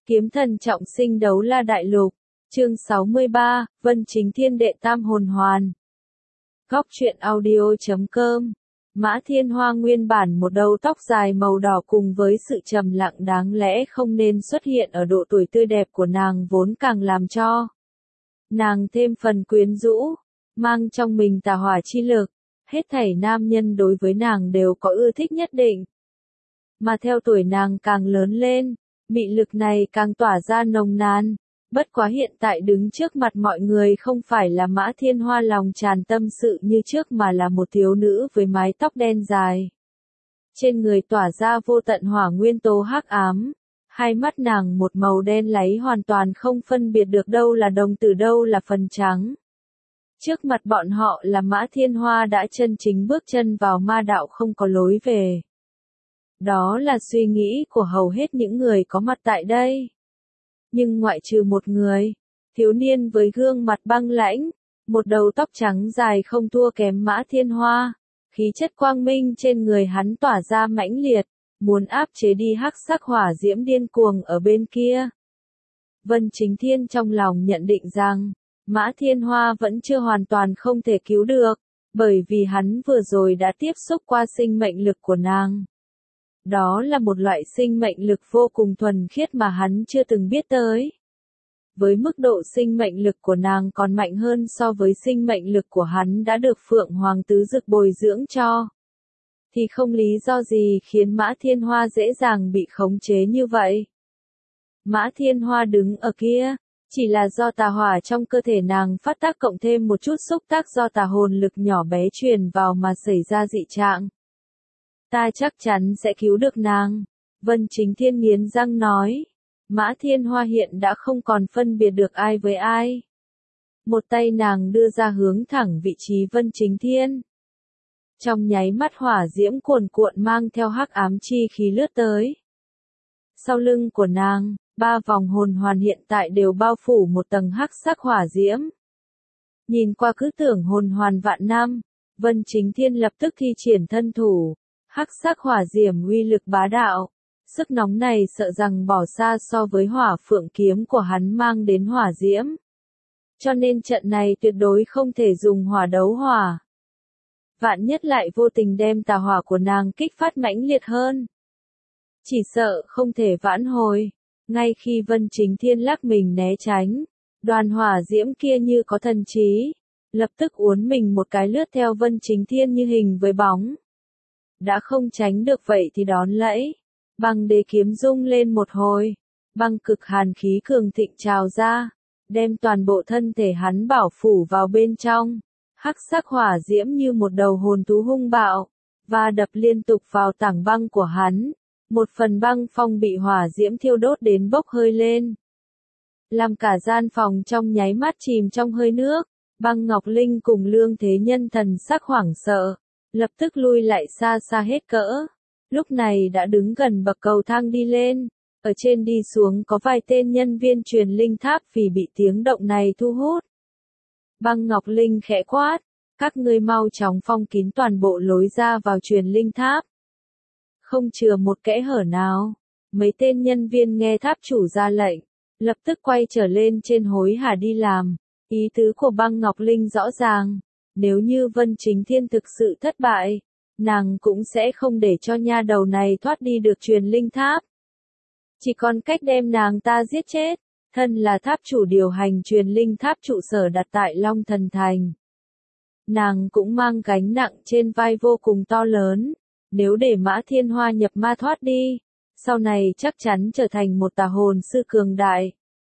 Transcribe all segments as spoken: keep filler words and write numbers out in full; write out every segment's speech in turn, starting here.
Kiếm thần trọng sinh đấu la đại lục, chương sáu mươi ba, Vân Chính Thiên đệ tam hồn hoàn. Góc truyện audio.com. Mã Thiên Hoa nguyên bản một đầu tóc dài màu đỏ cùng với sự trầm lặng đáng lẽ không nên xuất hiện ở độ tuổi tươi đẹp của nàng vốn càng làm cho nàng thêm phần quyến rũ, mang trong mình tà hỏa chi lực, hết thảy nam nhân đối với nàng đều có ưa thích nhất định. Mà theo tuổi nàng càng lớn lên, mị lực này càng tỏa ra nồng nàn, bất quá hiện tại đứng trước mặt mọi người không phải là Mã Thiên Hoa lòng tràn tâm sự như trước mà là một thiếu nữ với mái tóc đen dài. Trên người tỏa ra vô tận hỏa nguyên tố hắc ám, hai mắt nàng một màu đen láy hoàn toàn không phân biệt được đâu là đồng tử đâu là phần trắng. Trước mặt bọn họ là Mã Thiên Hoa đã chân chính bước chân vào ma đạo không có lối về. Đó là suy nghĩ của hầu hết những người có mặt tại đây. Nhưng ngoại trừ một người, thiếu niên với gương mặt băng lãnh, một đầu tóc trắng dài không thua kém Mã Thiên Hoa, khí chất quang minh trên người hắn tỏa ra mãnh liệt, muốn áp chế đi hắc sắc hỏa diễm điên cuồng ở bên kia. Vân Chính Thiên trong lòng nhận định rằng, Mã Thiên Hoa vẫn chưa hoàn toàn không thể cứu được, bởi vì hắn vừa rồi đã tiếp xúc qua sinh mệnh lực của nàng. Đó là một loại sinh mệnh lực vô cùng thuần khiết mà hắn chưa từng biết tới. Với mức độ sinh mệnh lực của nàng còn mạnh hơn so với sinh mệnh lực của hắn đã được Phượng Hoàng Tứ Dực bồi dưỡng cho. Thì không lý do gì khiến Mã Thiên Hoa dễ dàng bị khống chế như vậy. Mã Thiên Hoa đứng ở kia, chỉ là do tà hỏa trong cơ thể nàng phát tác cộng thêm một chút xúc tác do tà hồn lực nhỏ bé truyền vào mà xảy ra dị trạng. Ta chắc chắn sẽ cứu được nàng, Vân Chính Thiên nghiến răng nói. Mã Thiên Hoa hiện đã không còn phân biệt được ai với ai. Một tay nàng đưa ra hướng thẳng vị trí Vân Chính Thiên. Trong nháy mắt hỏa diễm cuồn cuộn mang theo hắc ám chi khí lướt tới. Sau lưng của nàng, ba vòng hồn hoàn hiện tại đều bao phủ một tầng hắc sắc hỏa diễm. Nhìn qua cứ tưởng hồn hoàn vạn năm, Vân Chính Thiên lập tức thi triển thân thủ. Hắc sắc hỏa diễm uy lực bá đạo, sức nóng này sợ rằng bỏ xa so với hỏa phượng kiếm của hắn mang đến hỏa diễm. Cho nên trận này tuyệt đối không thể dùng hỏa đấu hỏa. Vạn nhất lại vô tình đem tà hỏa của nàng kích phát mãnh liệt hơn. Chỉ sợ không thể vãn hồi, ngay khi Vân Chính Thiên lắc mình né tránh, đoàn hỏa diễm kia như có thần trí, lập tức uốn mình một cái lướt theo Vân Chính Thiên như hình với bóng. Đã không tránh được vậy thì đón lẫy, băng đế kiếm rung lên một hồi, băng cực hàn khí cường thịnh trào ra, đem toàn bộ thân thể hắn bảo phủ vào bên trong, hắc sắc hỏa diễm như một đầu hồn thú hung bạo, và đập liên tục vào tảng băng của hắn, một phần băng phong bị hỏa diễm thiêu đốt đến bốc hơi lên. Làm cả gian phòng trong nháy mắt chìm trong hơi nước, Băng Ngọc Linh cùng Lương Thế Nhân thần sắc hoảng sợ. Lập tức lui lại xa xa hết cỡ. Lúc này đã đứng gần bậc cầu thang đi lên. Ở trên đi xuống có vài tên nhân viên truyền linh tháp vì bị tiếng động này thu hút. Băng Ngọc Linh khẽ quát. Các ngươi mau chóng phong kín toàn bộ lối ra vào truyền linh tháp. Không chừa một kẽ hở nào. Mấy tên nhân viên nghe tháp chủ ra lệnh. Lập tức quay trở lên trên hối hả đi làm. Ý tứ của Băng Ngọc Linh rõ ràng. Nếu như Vân Chính Thiên thực sự thất bại, nàng cũng sẽ không để cho nha đầu này thoát đi được truyền linh tháp. Chỉ còn cách đem nàng ta giết chết, thân là tháp chủ điều hành truyền linh tháp trụ sở đặt tại Long Thần Thành. Nàng cũng mang gánh nặng trên vai vô cùng to lớn, nếu để Mã Thiên Hoa nhập ma thoát đi, sau này chắc chắn trở thành một tà hồn sư cường đại.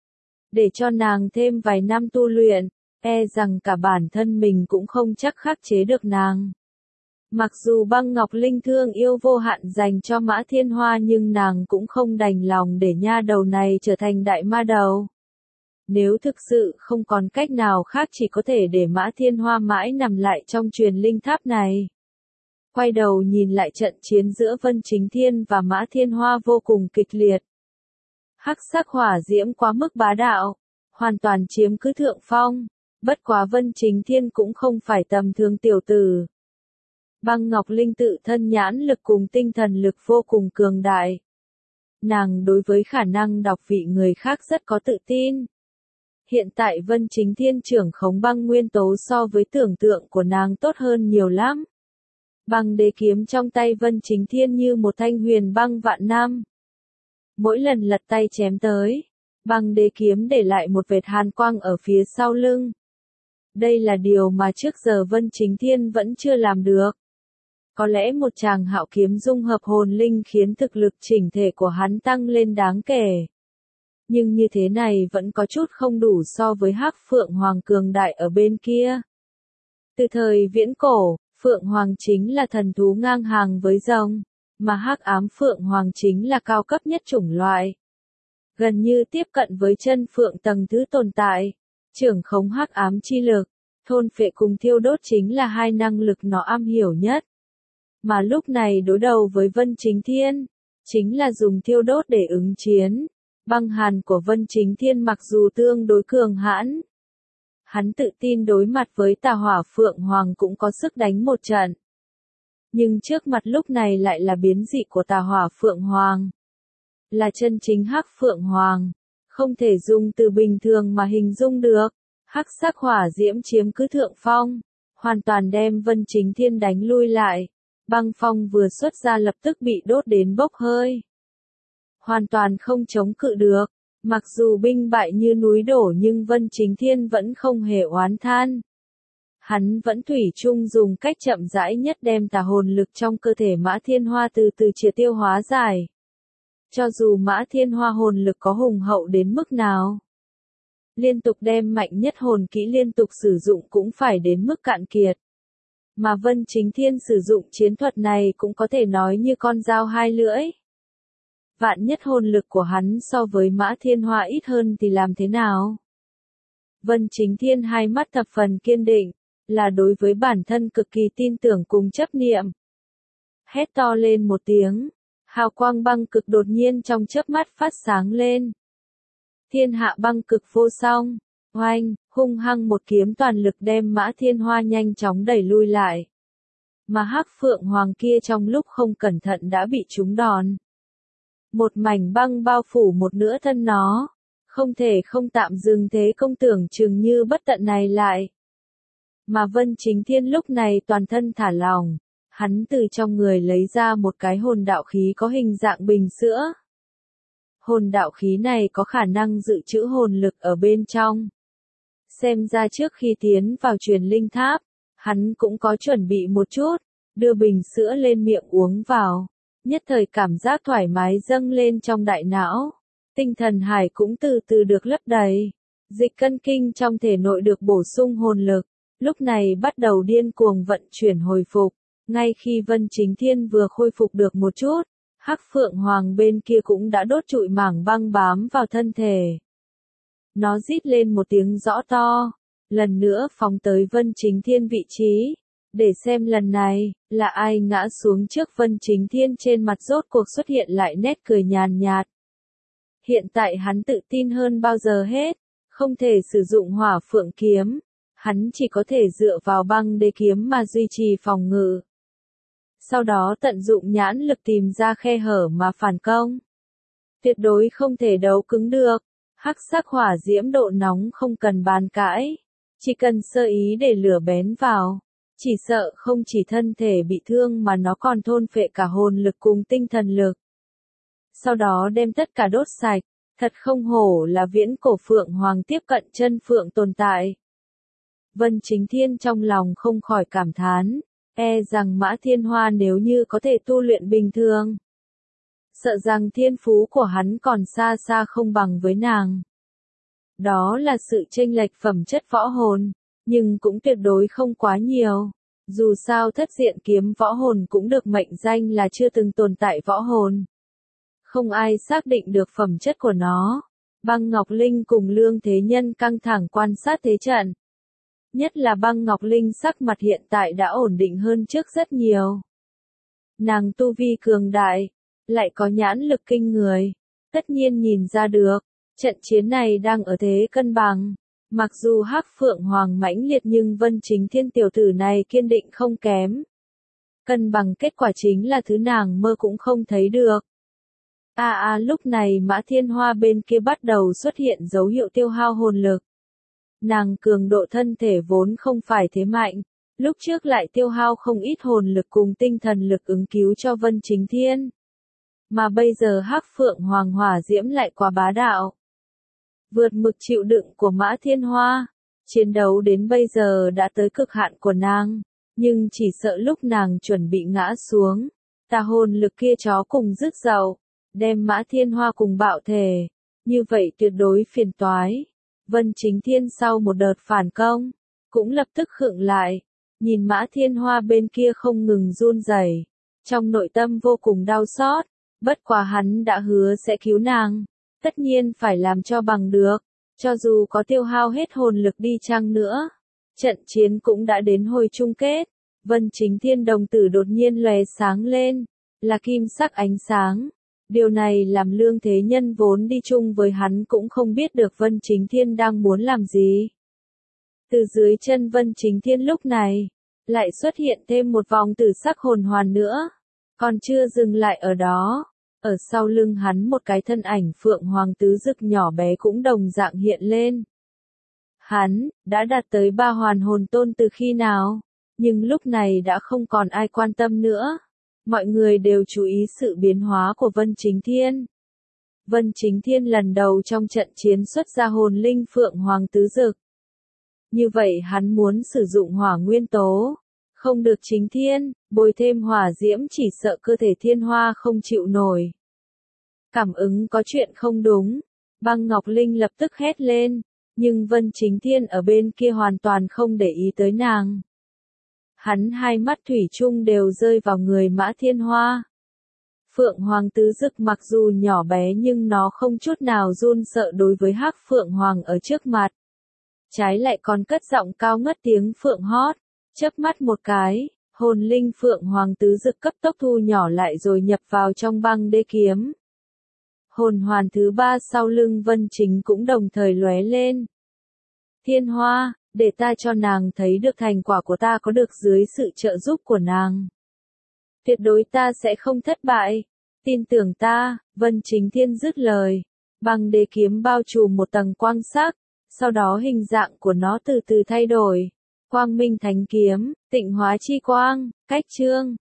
Để cho nàng thêm vài năm tu luyện, e rằng cả bản thân mình cũng không chắc khắc chế được nàng. Mặc dù Băng Ngọc Linh thương yêu vô hạn dành cho Mã Thiên Hoa nhưng nàng cũng không đành lòng để nha đầu này trở thành đại ma đầu. Nếu thực sự không còn cách nào khác chỉ có thể để Mã Thiên Hoa mãi nằm lại trong truyền linh tháp này. Quay đầu nhìn lại trận chiến giữa Vân Chính Thiên và Mã Thiên Hoa vô cùng kịch liệt. Hắc sắc hỏa diễm quá mức bá đạo, hoàn toàn chiếm cứ thượng phong. Bất quá Vân Chính Thiên cũng không phải tầm thường tiểu tử. Băng Ngọc Linh tự thân nhãn lực cùng tinh thần lực vô cùng cường đại. nàng đối với khả năng đọc vị người khác rất có tự tin. Hiện tại Vân Chính Thiên trưởng khống băng nguyên tố so với tưởng tượng của nàng tốt hơn nhiều lắm. Băng đế kiếm trong tay Vân Chính Thiên như một thanh huyền băng vạn năm. Mỗi lần lật tay chém tới, băng đế kiếm để lại một vệt hàn quang ở phía sau lưng. Đây là điều mà trước giờ Vân Chính Thiên vẫn chưa làm được. Có lẽ một tràng hạo kiếm dung hợp hồn linh khiến thực lực chỉnh thể của hắn tăng lên đáng kể. Nhưng như thế này vẫn có chút không đủ so với Hắc Phượng Hoàng cường đại ở bên kia. Từ thời viễn cổ, Phượng Hoàng chính là thần thú ngang hàng với rồng, mà Hắc Ám Phượng Hoàng chính là cao cấp nhất chủng loại. Gần như tiếp cận với chân phượng tầng thứ tồn tại, trưởng khống hắc ám chi lực, thôn phệ cùng thiêu đốt chính là hai năng lực nó am hiểu nhất. Mà lúc này đối đầu với Vân Chính Thiên, chính là dùng thiêu đốt để ứng chiến. Băng hàn của Vân Chính Thiên mặc dù tương đối cường hãn, hắn tự tin đối mặt với Tà Hỏa Phượng Hoàng cũng có sức đánh một trận. Nhưng trước mặt lúc này lại là biến dị của Tà Hỏa Phượng Hoàng. Là chân chính Hắc Phượng Hoàng, không thể dùng từ bình thường mà hình dung được. Hắc sắc hỏa diễm chiếm cứ thượng phong, hoàn toàn đem Vân Chính Thiên đánh lui lại. Băng phong vừa xuất ra lập tức bị đốt đến bốc hơi. Hoàn toàn không chống cự được, mặc dù binh bại như núi đổ nhưng Vân Chính Thiên vẫn không hề oán than. Hắn vẫn thủy chung dùng cách chậm rãi nhất đem tà hồn lực trong cơ thể Mã Thiên Hoa từ từ triệt tiêu hóa giải. Cho dù Mã Thiên Hoa hồn lực có hùng hậu đến mức nào, liên tục đem mạnh nhất hồn kỹ liên tục sử dụng cũng phải đến mức cạn kiệt. Mà Vân Chính Thiên sử dụng chiến thuật này cũng có thể nói như con dao hai lưỡi. Vạn nhất hồn lực của hắn so với Mã Thiên Hoa ít hơn thì làm thế nào? Vân Chính Thiên hai mắt thập phần kiên định, là đối với bản thân cực kỳ tin tưởng cùng chấp niệm. Hét to lên một tiếng, hào quang băng cực đột nhiên trong chớp mắt phát sáng lên. Thiên hạ băng cực vô song, oanh, hung hăng một kiếm toàn lực đem Mã Thiên Hoa nhanh chóng đẩy lui lại. Mà Hắc Phượng Hoàng kia trong lúc không cẩn thận đã bị trúng đòn. Một mảnh băng bao phủ một nửa thân nó, không thể không tạm dừng thế công tưởng chừng như bất tận này lại. Mà Vân Chính Thiên lúc này toàn thân thả lỏng, hắn từ trong người lấy ra một cái hồn đạo khí có hình dạng bình sữa. Hồn đạo khí này có khả năng dự trữ hồn lực ở bên trong. Xem ra trước khi tiến vào truyền linh tháp, hắn cũng có chuẩn bị một chút, đưa bình sữa lên miệng uống vào. Nhất thời cảm giác thoải mái dâng lên trong đại não. Tinh thần hải cũng từ từ được lấp đầy. Dịch cân kinh trong thể nội được bổ sung hồn lực. Lúc này bắt đầu điên cuồng vận chuyển hồi phục. Ngay khi Vân Chính Thiên vừa khôi phục được một chút, Hắc Phượng Hoàng bên kia cũng đã đốt trụi mảng băng bám vào thân thể. Nó rít lên một tiếng rõ to, lần nữa phóng tới Vân Chính Thiên vị trí. Để xem lần này, là ai ngã xuống trước Vân Chính Thiên trên mặt rốt cuộc xuất hiện lại nét cười nhàn nhạt. Hiện tại hắn tự tin hơn bao giờ hết, không thể sử dụng hỏa phượng kiếm, hắn chỉ có thể dựa vào băng đế kiếm mà duy trì phòng ngự. Sau đó tận dụng nhãn lực tìm ra khe hở mà phản công. Tuyệt đối không thể đấu cứng được, hắc sắc hỏa diễm độ nóng không cần bàn cãi, chỉ cần sơ ý để lửa bén vào. Chỉ sợ không chỉ thân thể bị thương mà nó còn thôn phệ cả hồn lực cùng tinh thần lực. Sau đó đem tất cả đốt sạch, thật không hổ là viễn cổ Phượng Hoàng tiếp cận chân Phượng tồn tại. Vân Chính Thiên trong lòng không khỏi cảm thán, e rằng Mã Thiên Hoa nếu như có thể tu luyện bình thường. Sợ rằng thiên phú của hắn còn xa xa không bằng với nàng. Đó là sự chênh lệch phẩm chất võ hồn. Nhưng cũng tuyệt đối không quá nhiều. Dù sao thất diện kiếm võ hồn cũng được mệnh danh là chưa từng tồn tại võ hồn. Không ai xác định được phẩm chất của nó. Băng Ngọc Linh cùng Lương Thế Nhân căng thẳng quan sát thế trận. Nhất là Băng Ngọc Linh sắc mặt hiện tại đã ổn định hơn trước rất nhiều. Nàng tu vi cường đại, lại có nhãn lực kinh người. Tất nhiên nhìn ra được, trận chiến này đang ở thế cân bằng. Mặc dù Hắc Phượng Hoàng mãnh liệt nhưng Vân Chính Thiên tiểu tử này kiên định không kém. Cân bằng kết quả chính là thứ nàng mơ cũng không thấy được. À à lúc này Mã Thiên Hoa bên kia bắt đầu xuất hiện dấu hiệu tiêu hao hồn lực. Nàng cường độ thân thể vốn không phải thế mạnh, lúc trước lại tiêu hao không ít hồn lực cùng tinh thần lực ứng cứu cho Vân Chính Thiên. Mà bây giờ Hắc Phượng Hoàng hỏa diễm lại quá bá đạo. Vượt mực chịu đựng của Mã Thiên Hoa, chiến đấu đến bây giờ đã tới cực hạn của nàng, nhưng chỉ sợ lúc nàng chuẩn bị ngã xuống, tà hồn lực kia chó cùng rứt dậu, đem Mã Thiên Hoa cùng bạo thể, như vậy tuyệt đối phiền toái. Vân Chính Thiên sau một đợt phản công, cũng lập tức khựng lại, nhìn Mã Thiên Hoa bên kia không ngừng run rẩy, trong nội tâm vô cùng đau xót, bất quá hắn đã hứa sẽ cứu nàng, tất nhiên phải làm cho bằng được, cho dù có tiêu hao hết hồn lực đi chăng nữa. Trận chiến cũng đã đến hồi chung kết, Vân Chính Thiên đồng tử đột nhiên lóe sáng lên, là kim sắc ánh sáng. Điều này làm Lương Thế Nhân vốn đi chung với hắn cũng không biết được Vân Chính Thiên đang muốn làm gì. Từ dưới chân Vân Chính Thiên lúc này, lại xuất hiện thêm một vòng tử sắc hồn hoàn nữa. Còn chưa dừng lại ở đó, ở sau lưng hắn một cái thân ảnh Phượng Hoàng tứ dực nhỏ bé cũng đồng dạng hiện lên. Hắn, đã đạt tới ba hoàn hồn tôn từ khi nào? Nhưng lúc này đã không còn ai quan tâm nữa. Mọi người đều chú ý sự biến hóa của Vân Chính Thiên. Vân Chính Thiên lần đầu trong trận chiến xuất ra hồn linh Phượng Hoàng tứ dực. Như vậy hắn muốn sử dụng hỏa nguyên tố. Không được Chính Thiên, bồi thêm hỏa diễm chỉ sợ cơ thể Thiên Hoa không chịu nổi. Cảm ứng có chuyện không đúng. Băng Ngọc Linh lập tức hét lên. Nhưng Vân Chính Thiên ở bên kia hoàn toàn không để ý tới nàng. Hắn hai mắt thủy chung đều rơi vào người Mã Thiên Hoa. Phượng Hoàng tứ dực mặc dù nhỏ bé nhưng nó không chút nào run sợ đối với Hắc Phượng Hoàng ở trước mặt. Trái lại còn cất giọng cao ngất tiếng phượng hót, chớp mắt một cái, hồn linh Phượng Hoàng tứ dực cấp tốc thu nhỏ lại rồi nhập vào trong băng đế kiếm. Hồn hoàn thứ ba sau lưng Vân Chính cũng đồng thời lóe lên. Thiên Hoa, để ta cho nàng thấy được thành quả của ta có được dưới sự trợ giúp của nàng. Tuyệt đối ta sẽ không thất bại, tin tưởng ta. Vân Chính Thiên dứt lời, băng đế kiếm bao trùm một tầng quang sắc, sau đó hình dạng của nó từ từ thay đổi. Quang minh thánh kiếm, tịnh hóa chi quang, cách chương.